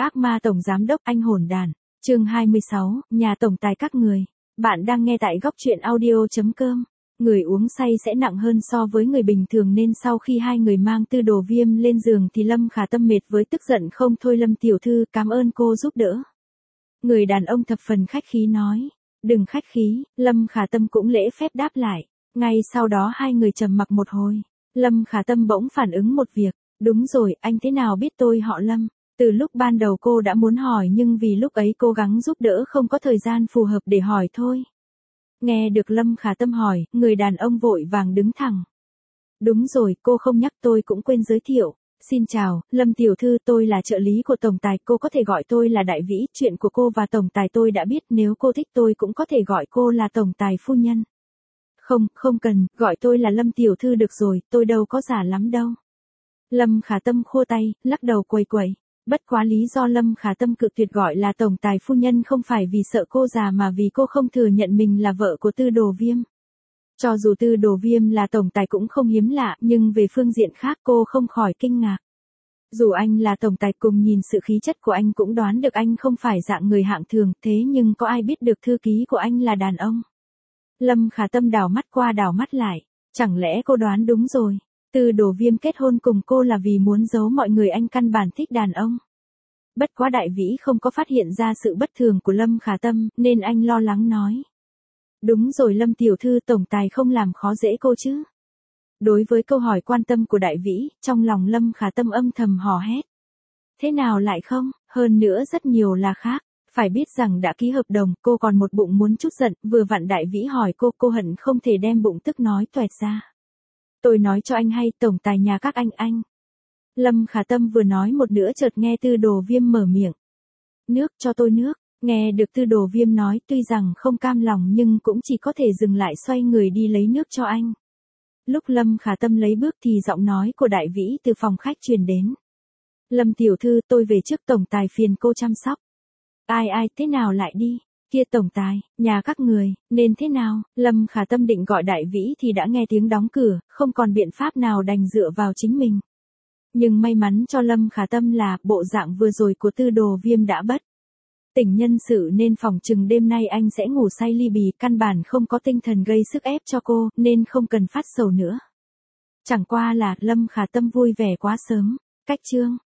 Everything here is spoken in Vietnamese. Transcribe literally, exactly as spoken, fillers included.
Ác ma tổng giám đốc anh hồn đàn. Chương hai mươi sáu, nhà tổng tài các người. Bạn đang nghe tại góc truyện audio.com. Người uống say sẽ nặng hơn so với người bình thường nên sau khi hai người mang Tư Đồ Viêm lên giường thì Lâm Khả Tâm mệt với tức giận không thôi. Lâm tiểu thư, cảm ơn cô giúp đỡ. Người đàn ông thập phần khách khí nói. Đừng khách khí, Lâm Khả Tâm cũng lễ phép đáp lại. Ngay sau đó hai người trầm mặc một hồi. Lâm Khả Tâm bỗng phản ứng một việc. Đúng rồi, anh thế nào biết tôi họ Lâm? Từ lúc ban đầu cô đã muốn hỏi nhưng vì lúc ấy cố gắng giúp đỡ không có thời gian phù hợp để hỏi thôi. Nghe được Lâm Khả Tâm hỏi, người đàn ông vội vàng đứng thẳng. Đúng rồi, cô không nhắc tôi cũng quên giới thiệu. Xin chào, Lâm tiểu thư, tôi là trợ lý của tổng tài, cô có thể gọi tôi là Đại Vĩ, chuyện của cô và tổng tài tôi đã biết, nếu cô thích tôi cũng có thể gọi cô là tổng tài phu nhân. Không, không cần, gọi tôi là Lâm tiểu thư được rồi, tôi đâu có giả lắm đâu. Lâm Khả Tâm khua tay, lắc đầu quẩy quẩy. Bất quá lý do Lâm Khả Tâm cự tuyệt gọi là tổng tài phu nhân không phải vì sợ cô già mà vì cô không thừa nhận mình là vợ của Tư Đồ Viêm. Cho dù Tư Đồ Viêm là tổng tài cũng không hiếm lạ, nhưng về phương diện khác cô không khỏi kinh ngạc. Dù anh là tổng tài, cùng nhìn sự khí chất của anh cũng đoán được anh không phải dạng người hạng thường, thế nhưng có ai biết được thư ký của anh là đàn ông. Lâm Khả Tâm đảo mắt qua đảo mắt lại, chẳng lẽ cô đoán đúng rồi. Tư Đồ Viêm kết hôn cùng cô là vì muốn giấu mọi người anh căn bản thích đàn ông. Bất quá Đại Vĩ không có phát hiện ra sự bất thường của Lâm Khả Tâm, nên anh lo lắng nói. Đúng rồi Lâm tiểu thư, tổng tài không làm khó dễ cô chứ? Đối với câu hỏi quan tâm của Đại Vĩ, trong lòng Lâm Khả Tâm âm thầm hò hét. Thế nào lại không, hơn nữa rất nhiều là khác. Phải biết rằng đã ký hợp đồng, cô còn một bụng muốn chút giận, vừa vặn Đại Vĩ hỏi cô, cô hận không thể đem bụng tức nói toẹt ra. Tôi nói cho anh hay, tổng tài nhà các anh anh. Lâm Khả Tâm vừa nói một nửa chợt nghe Tư Đồ Viêm mở miệng. Nước, cho tôi nước. Nghe được Tư Đồ Viêm nói, tuy rằng không cam lòng nhưng cũng chỉ có thể dừng lại xoay người đi lấy nước cho anh. Lúc Lâm Khả Tâm lấy bước thì giọng nói của Đại Vĩ từ phòng khách truyền đến. Lâm tiểu thư, tôi về trước, tổng tài phiền cô chăm sóc. Ai ai, thế nào lại đi? Kia tổng tài, nhà các người, nên thế nào? Lâm Khả Tâm định gọi Đại Vĩ thì đã nghe tiếng đóng cửa, không còn biện pháp nào đành dựa vào chính mình. Nhưng may mắn cho Lâm Khả Tâm là bộ dạng vừa rồi của Tư Đồ Viêm đã bất tỉnh nhân sự nên phòng chừng đêm nay anh sẽ ngủ say ly bì, căn bản không có tinh thần gây sức ép cho cô, nên không cần phát sầu nữa. Chẳng qua là Lâm Khả Tâm vui vẻ quá sớm. Cách chương